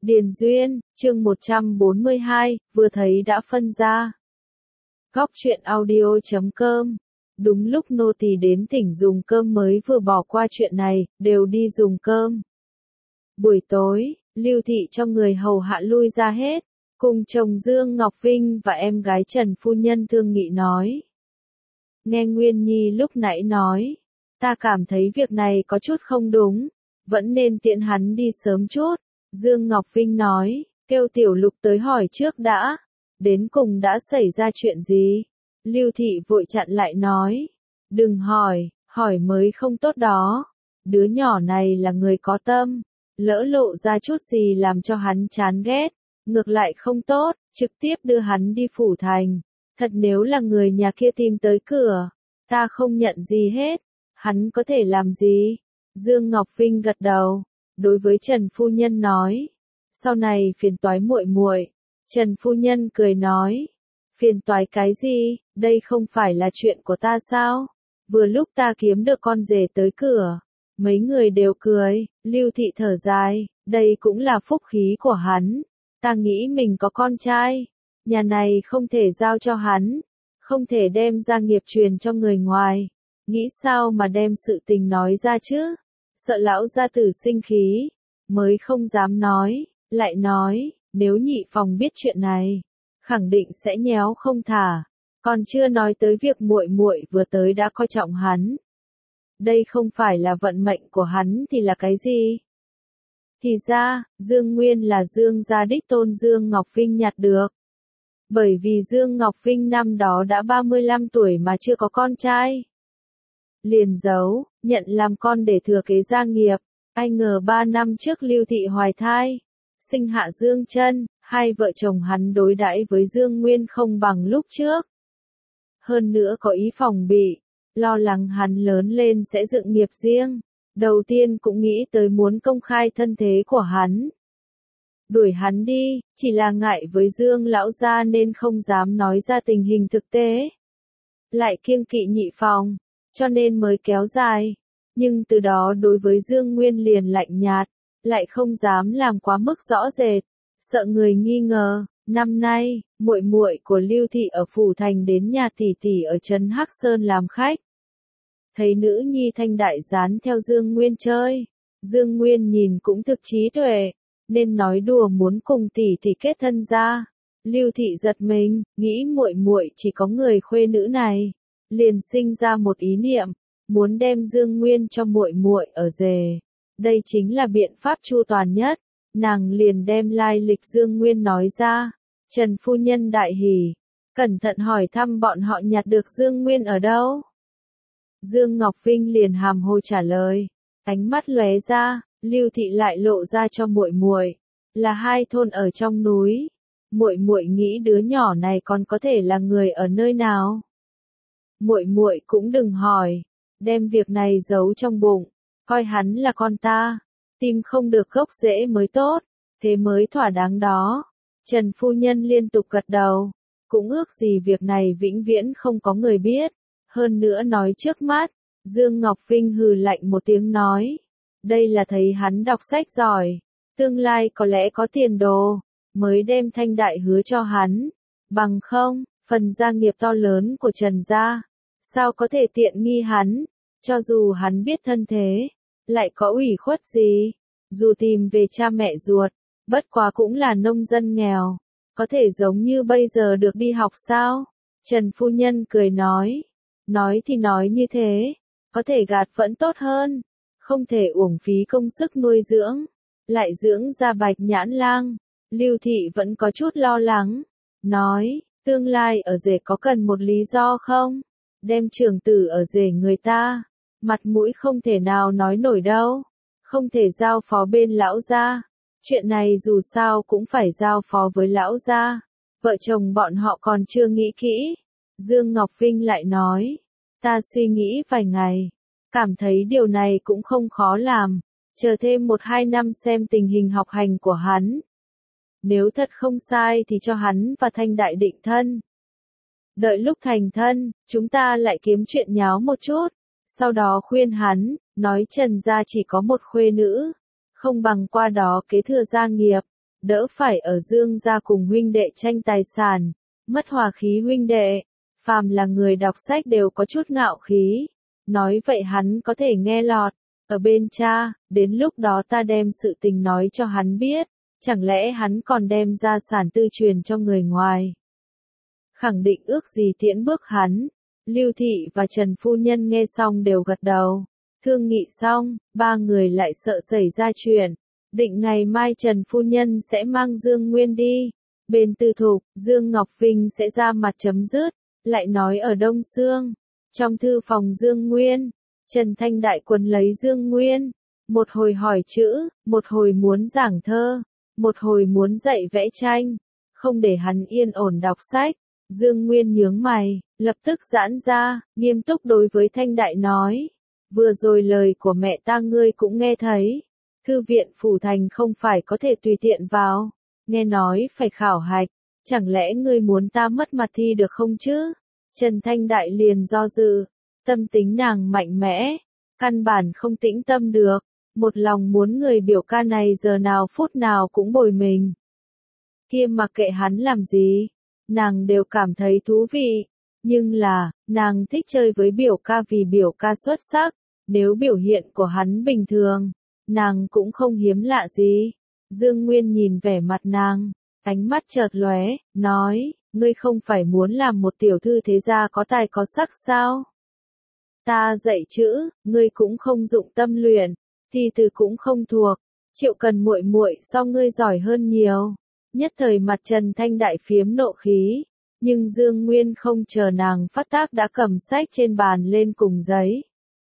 Điền Duyên, chương 142, vừa thấy đã phân ra. Góc truyện audio.com. Đúng lúc nô tỳ đến tỉnh dùng cơm mới vừa bỏ qua chuyện này, đều đi dùng cơm. Buổi tối, Lưu Thị cho người hầu hạ lui ra hết, cùng chồng Dương Ngọc Vinh và em gái Trần Phu Nhân thương nghị nói. Nghe Nguyên Nhi lúc nãy nói, ta cảm thấy việc này có chút không đúng, vẫn nên tiện hắn đi sớm chút. Dương Ngọc Vinh nói, kêu Tiểu Lục tới hỏi trước đã, đến cùng đã xảy ra chuyện gì? Lưu Thị vội chặn lại nói, đừng hỏi, hỏi mới không tốt đó. Đứa nhỏ này là người có tâm, lỡ lộ ra chút gì làm cho hắn chán ghét, ngược lại không tốt, trực tiếp đưa hắn đi phủ thành. Thật nếu là người nhà kia tìm tới cửa, ta không nhận gì hết, hắn có thể làm gì? Dương Ngọc Vinh gật đầu, đối với Trần Phu Nhân nói, sau này phiền toái muội muội. Trần Phu Nhân cười nói, phiền toái cái gì, đây không phải là chuyện của ta sao? Vừa lúc ta kiếm được con rể tới cửa, mấy người đều cười. Lưu Thị thở dài, đây cũng là phúc khí của hắn, ta nghĩ mình có con trai, nhà này không thể giao cho hắn, không thể đem gia nghiệp truyền cho người ngoài, nghĩ sao mà đem sự tình nói ra chứ? Sợ lão gia tử sinh khí, mới không dám nói, lại nói, nếu nhị phòng biết chuyện này, khẳng định sẽ nhéo không thả, còn chưa nói tới việc muội muội vừa tới đã coi trọng hắn. Đây không phải là vận mệnh của hắn thì là cái gì? Thì ra, Dương Nguyên là Dương gia đích tôn Dương Ngọc Vinh nhặt được. Bởi vì Dương Ngọc Vinh năm đó đã 35 tuổi mà chưa có con trai. Liền giấu, nhận làm con để thừa kế gia nghiệp. Ai ngờ 3 năm trước Lưu Thị hoài thai, sinh hạ Dương Chân, hai vợ chồng hắn đối đãi với Dương Nguyên không bằng lúc trước. Hơn nữa có ý phòng bị, lo lắng hắn lớn lên sẽ dựng nghiệp riêng. Đầu tiên cũng nghĩ tới muốn công khai thân thế của hắn. Đuổi hắn đi, chỉ là ngại với Dương lão gia nên không dám nói ra tình hình thực tế. Lại kiêng kỵ nhị phòng, cho nên mới kéo dài. Nhưng từ đó đối với Dương Nguyên liền lạnh nhạt, lại không dám làm quá mức rõ rệt, sợ người nghi ngờ. Năm nay, muội muội của Lưu Thị ở phủ thành đến nhà tỷ tỷ ở trấn Hắc Sơn làm khách. Thấy nữ nhi Thanh Đại dán theo Dương Nguyên chơi, Dương Nguyên nhìn cũng thực trí tuệ, nên nói đùa muốn cùng tỷ tỷ kết thân ra. Lưu Thị giật mình, nghĩ muội muội chỉ có người khuê nữ này, liền sinh ra một ý niệm, muốn đem Dương Nguyên cho muội muội ở rể. Đây chính là biện pháp chu toàn nhất. Nàng liền đem lai lịch Dương Nguyên nói ra. Trần Phu Nhân đại hỉ, cẩn thận hỏi thăm bọn họ nhặt được Dương Nguyên ở đâu. Dương Ngọc Vinh liền hàm hồ trả lời, ánh mắt lóe ra, Lưu Thị lại lộ ra cho muội muội, là hai thôn ở trong núi. Muội muội nghĩ đứa nhỏ này còn có thể là người ở nơi nào? Muội muội cũng đừng hỏi, đem việc này giấu trong bụng, coi hắn là con ta, tìm không được gốc rễ mới tốt, thế mới thỏa đáng đó. Trần Phu Nhân liên tục gật đầu, cũng ước gì việc này vĩnh viễn không có người biết. Hơn nữa nói trước mắt, Dương Ngọc Vinh hừ lạnh một tiếng nói, đây là thấy hắn đọc sách giỏi, tương lai có lẽ có tiền đồ, mới đem Thanh Đại hứa cho hắn, bằng không, phần gia nghiệp to lớn của Trần gia, sao có thể tiện nghi hắn, cho dù hắn biết thân thế, lại có ủy khuất gì, dù tìm về cha mẹ ruột, bất quá cũng là nông dân nghèo, có thể giống như bây giờ được đi học sao? Trần Phu Nhân cười nói thì nói như thế, có thể gạt vẫn tốt hơn, không thể uổng phí công sức nuôi dưỡng, lại dưỡng ra Bạch Nhãn Lang. Lưu Thị vẫn có chút lo lắng, nói, tương lai ở rể có cần một lý do không? Đem trưởng tử ở rể người ta, mặt mũi không thể nào nói nổi đâu, không thể giao phó bên lão gia, chuyện này dù sao cũng phải giao phó với lão gia, vợ chồng bọn họ còn chưa nghĩ kỹ. Dương Ngọc Vinh lại nói, ta suy nghĩ vài ngày, cảm thấy điều này cũng không khó làm, chờ thêm 1-2 năm xem tình hình học hành của hắn. Nếu thật không sai thì cho hắn và Thanh Đại định thân. Đợi lúc thành thân, chúng ta lại kiếm chuyện nháo một chút, sau đó khuyên hắn, nói Trần gia chỉ có một khuê nữ, không bằng qua đó kế thừa gia nghiệp, đỡ phải ở Dương gia cùng huynh đệ tranh tài sản, mất hòa khí huynh đệ. Phàm là người đọc sách đều có chút ngạo khí, nói vậy hắn có thể nghe lọt, ở bên cha, đến lúc đó ta đem sự tình nói cho hắn biết, chẳng lẽ hắn còn đem gia sản tư truyền cho người ngoài. Khẳng định ước gì tiễn bước hắn. Lưu Thị và Trần Phu Nhân nghe xong đều gật đầu. Thương nghị xong, ba người lại sợ xảy ra chuyện. Định ngày mai Trần Phu Nhân sẽ mang Dương Nguyên đi. Bên Tư Thục, Dương Ngọc Vinh sẽ ra mặt chấm dứt, lại nói ở Đông Xương. Trong thư phòng Dương Nguyên, Trần Thanh Đại Quân lấy Dương Nguyên. Một hồi hỏi chữ, một hồi muốn giảng thơ, một hồi muốn dạy vẽ tranh. Không để hắn yên ổn đọc sách. Dương Nguyên nhướng mày, lập tức giãn ra, nghiêm túc đối với Thanh Đại nói. Vừa rồi lời của mẹ ta ngươi cũng nghe thấy. Thư viện Phủ Thành không phải có thể tùy tiện vào. Nghe nói phải khảo hạch. Chẳng lẽ ngươi muốn ta mất mặt thi được không chứ? Trần Thanh Đại liền do dự. Tâm tính nàng mạnh mẽ. Căn bản không tĩnh tâm được. Một lòng muốn người biểu ca này giờ nào phút nào cũng bồi mình. Kia mặc kệ hắn làm gì. Nàng đều cảm thấy thú vị, nhưng là, nàng thích chơi với biểu ca vì biểu ca xuất sắc, nếu biểu hiện của hắn bình thường, nàng cũng không hiếm lạ gì. Dương Nguyên nhìn vẻ mặt nàng, ánh mắt chợt lóe, nói, ngươi không phải muốn làm một tiểu thư thế gia có tài có sắc sao? Ta dạy chữ, ngươi cũng không dụng tâm luyện, thì từ cũng không thuộc, Triệu Cần muội muội so ngươi giỏi hơn nhiều. Nhất thời mặt Trần Thanh Đại phiếm nộ khí, nhưng Dương Nguyên không chờ nàng phát tác đã cầm sách trên bàn lên cùng giấy.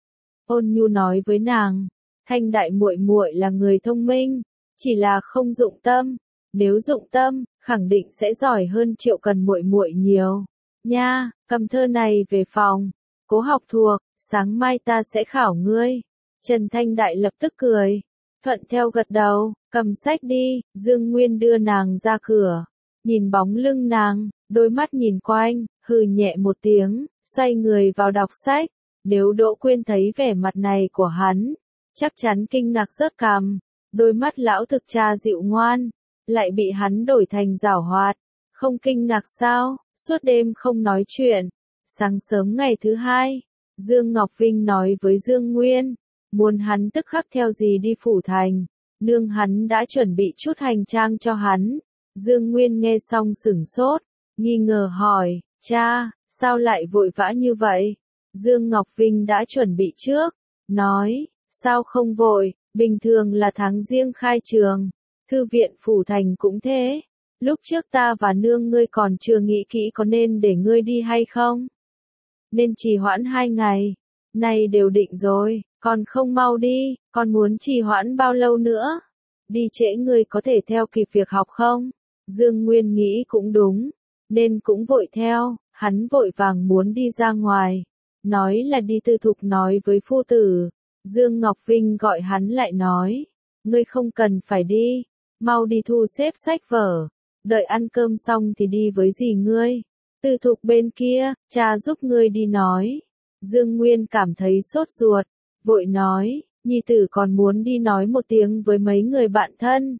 Ôn nhu nói với nàng, Thanh Đại muội muội là người thông minh, chỉ là không dụng tâm, nếu dụng tâm, khẳng định sẽ giỏi hơn Triệu Cần muội muội nhiều. Nha, cầm thơ này về phòng, cố học thuộc, sáng mai ta sẽ khảo ngươi. Trần Thanh Đại lập tức cười, thuận theo gật đầu. Cầm sách đi, Dương Nguyên đưa nàng ra cửa, nhìn bóng lưng nàng, đôi mắt nhìn quanh, hừ nhẹ một tiếng, xoay người vào đọc sách. Nếu Đỗ Quyên thấy vẻ mặt này của hắn, chắc chắn kinh ngạc rớt cằm, đôi mắt lão thực cha dịu ngoan, lại bị hắn đổi thành giảo hoạt, không kinh ngạc sao, suốt đêm không nói chuyện. Sáng sớm ngày thứ hai, Dương Ngọc Vinh nói với Dương Nguyên, muốn hắn tức khắc theo gì đi Phủ Thành. Nương hắn đã chuẩn bị chút hành trang cho hắn. Dương Nguyên nghe xong sửng sốt, nghi ngờ hỏi, cha, sao lại vội vã như vậy? Dương Ngọc Vinh đã chuẩn bị trước, nói, sao không vội, bình thường là tháng Giêng khai trường, Thư viện Phủ Thành cũng thế. Lúc trước ta và nương ngươi còn chưa nghĩ kỹ có nên để ngươi đi hay không? Nên trì hoãn 2 ngày, nay đều định rồi. Còn không mau đi, con muốn trì hoãn bao lâu nữa? Đi trễ ngươi có thể theo kịp việc học không? Dương Nguyên nghĩ cũng đúng, nên cũng vội theo, hắn vội vàng muốn đi ra ngoài. Nói là đi Tư Thục nói với phu tử. Dương Ngọc Vinh gọi hắn lại nói, ngươi không cần phải đi, mau đi thu xếp sách vở, đợi ăn cơm xong thì đi với dì ngươi. Tư Thục bên kia, cha giúp ngươi đi nói. Dương Nguyên cảm thấy sốt ruột. Vội nói, nhi tử còn muốn đi nói một tiếng với mấy người bạn thân.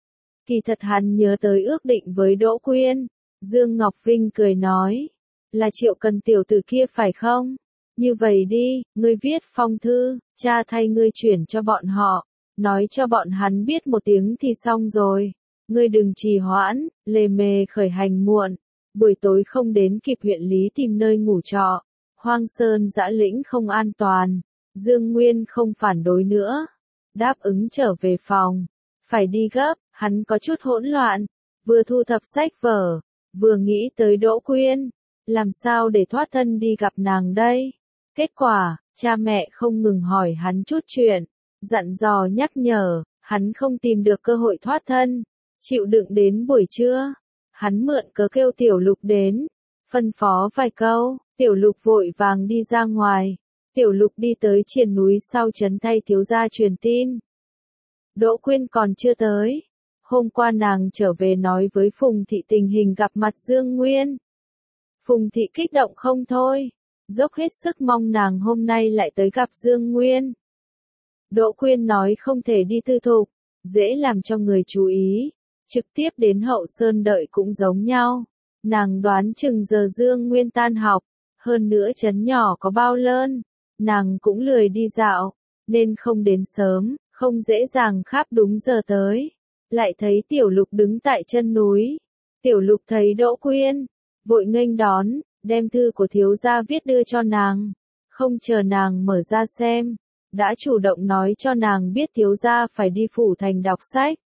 Kỳ thật hắn nhớ tới ước định với Đỗ Quyên. Dương Ngọc Vinh cười nói, là Triệu Cần tiểu tử kia phải không? Như vậy đi, ngươi viết phong thư, cha thay ngươi chuyển cho bọn họ, nói cho bọn hắn biết một tiếng thì xong rồi. Ngươi đừng trì hoãn, lề mề khởi hành muộn, buổi tối không đến kịp huyện lý tìm nơi ngủ trọ. Hoang sơn dã lĩnh không an toàn. Dương Nguyên không phản đối nữa, đáp ứng trở về phòng. Phải đi gấp, hắn có chút hỗn loạn, vừa thu thập sách vở, vừa nghĩ tới Đỗ Quyên, làm sao để thoát thân đi gặp nàng đây. Kết quả, cha mẹ không ngừng hỏi hắn chút chuyện, dặn dò nhắc nhở, hắn không tìm được cơ hội thoát thân, chịu đựng đến buổi trưa. Hắn mượn cớ kêu Tiểu Lục đến, phân phó vài câu, Tiểu Lục vội vàng đi ra ngoài. Tiểu Lục đi tới triền núi sau trấn thay thiếu gia truyền tin. Đỗ Quyên còn chưa tới. Hôm qua nàng trở về nói với Phùng Thị tình hình gặp mặt Dương Nguyên. Phùng Thị kích động không thôi, dốc hết sức mong nàng hôm nay lại tới gặp Dương Nguyên. Đỗ Quyên nói không thể đi Tư Thục, dễ làm cho người chú ý. trực tiếp đến Hậu Sơn đợi cũng giống nhau. Nàng đoán chừng giờ Dương Nguyên tan học, hơn nữa trấn nhỏ có bao lớn, nàng cũng lười đi dạo, nên không đến sớm, không dễ dàng kháp đúng giờ tới. Lại thấy Tiểu Lục đứng tại chân núi. Tiểu Lục thấy Đỗ Quyên, vội nghênh đón, đem thư của thiếu gia viết đưa cho nàng. Không chờ nàng mở ra xem, đã chủ động nói cho nàng biết thiếu gia phải đi phủ thành đọc sách.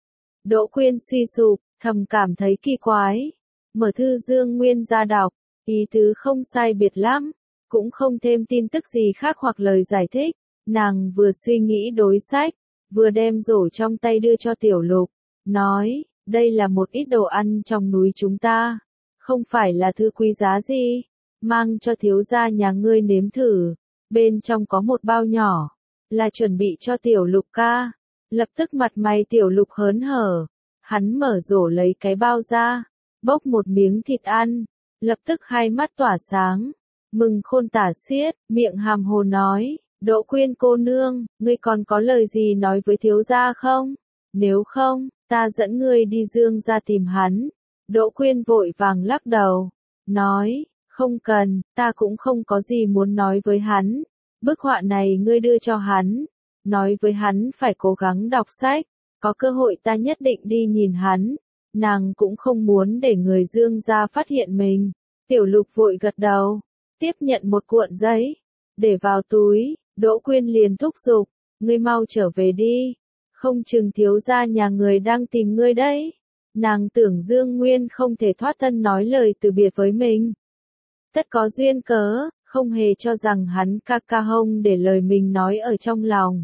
Đỗ Quyên suy sụp, thầm cảm thấy kỳ quái. Mở thư Dương Nguyên ra đọc, ý tứ không sai biệt lắm, cũng không thêm tin tức gì khác hoặc lời giải thích. Nàng vừa suy nghĩ đối sách, vừa đem rổ trong tay đưa cho Tiểu Lục, nói, đây là một ít đồ ăn trong núi chúng ta, không phải là thư quý giá gì, mang cho thiếu gia nhà ngươi nếm thử, bên trong có một bao nhỏ, là chuẩn bị cho Tiểu Lục ca. Lập tức mặt mày Tiểu Lục hớn hở, hắn mở rổ lấy cái bao ra, bốc một miếng thịt ăn, lập tức hai mắt tỏa sáng, mừng khôn tả xiết, miệng hàm hồ nói, Đỗ Quyên cô nương, ngươi còn có lời gì nói với thiếu gia không? Nếu không, ta dẫn ngươi đi Dương ra tìm hắn. Đỗ Quyên vội vàng lắc đầu, nói, không cần, ta cũng không có gì muốn nói với hắn. Bức họa này ngươi đưa cho hắn, nói với hắn phải cố gắng đọc sách, có cơ hội ta nhất định đi nhìn hắn. Nàng cũng không muốn để người Dương gia phát hiện mình. Tiểu Lục vội gật đầu, tiếp nhận một cuộn giấy, để vào túi. Đỗ Quyên liền thúc giục, ngươi mau trở về đi, không chừng thiếu gia nhà người đang tìm ngươi đấy. Nàng tưởng Dương Nguyên không thể thoát thân nói lời từ biệt với mình. Tất có duyên cớ, không hề cho rằng hắn ca hông để lời mình nói ở trong lòng.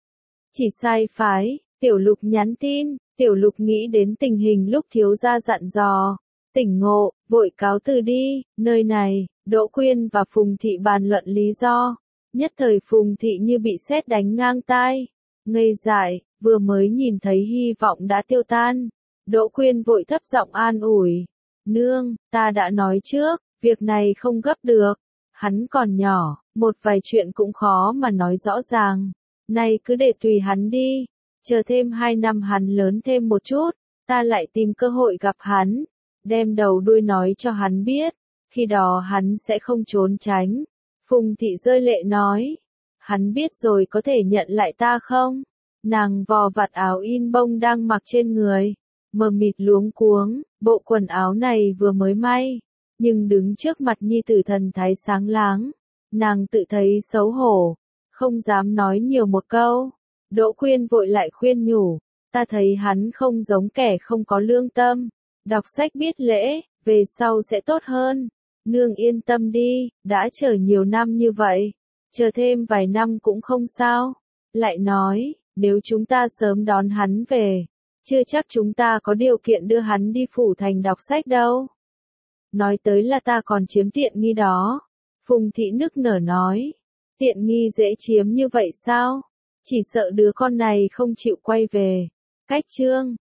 Chỉ sai phái, Tiểu Lục nhắn tin, Tiểu Lục nghĩ đến tình hình lúc thiếu gia dặn dò, tỉnh ngộ, vội cáo từ đi, nơi này, Đỗ Quyên và Phùng Thị bàn luận lý do. Nhất thời Phùng Thị như bị sét đánh ngang tai, ngây dại, vừa mới nhìn thấy hy vọng đã tiêu tan. Đỗ Quyên vội thấp giọng an ủi, nương, ta đã nói trước, việc này không gấp được, hắn còn nhỏ, một vài chuyện cũng khó mà nói rõ ràng, nay cứ để tùy hắn đi, chờ thêm 2 năm hắn lớn thêm một chút, ta lại tìm cơ hội gặp hắn, đem đầu đuôi nói cho hắn biết, khi đó hắn sẽ không trốn tránh. Phùng Thị rơi lệ nói, hắn biết rồi có thể nhận lại ta không? Nàng vò vặt áo in bông đang mặc trên người, mờ mịt luống cuống, bộ quần áo này vừa mới may, nhưng đứng trước mặt nhi tử thần thái sáng láng, nàng tự thấy xấu hổ, không dám nói nhiều một câu. Đỗ Quyên vội lại khuyên nhủ, ta thấy hắn không giống kẻ không có lương tâm, đọc sách biết lễ, về sau sẽ tốt hơn. Nương yên tâm đi, đã chờ nhiều năm như vậy, chờ thêm vài năm cũng không sao. Lại nói, nếu chúng ta sớm đón hắn về, chưa chắc chúng ta có điều kiện đưa hắn đi phủ thành đọc sách đâu. Nói tới là ta còn chiếm tiện nghi đó. Phùng Thị nức nở nói, tiện nghi dễ chiếm như vậy sao? Chỉ sợ đứa con này không chịu quay về. Cách chương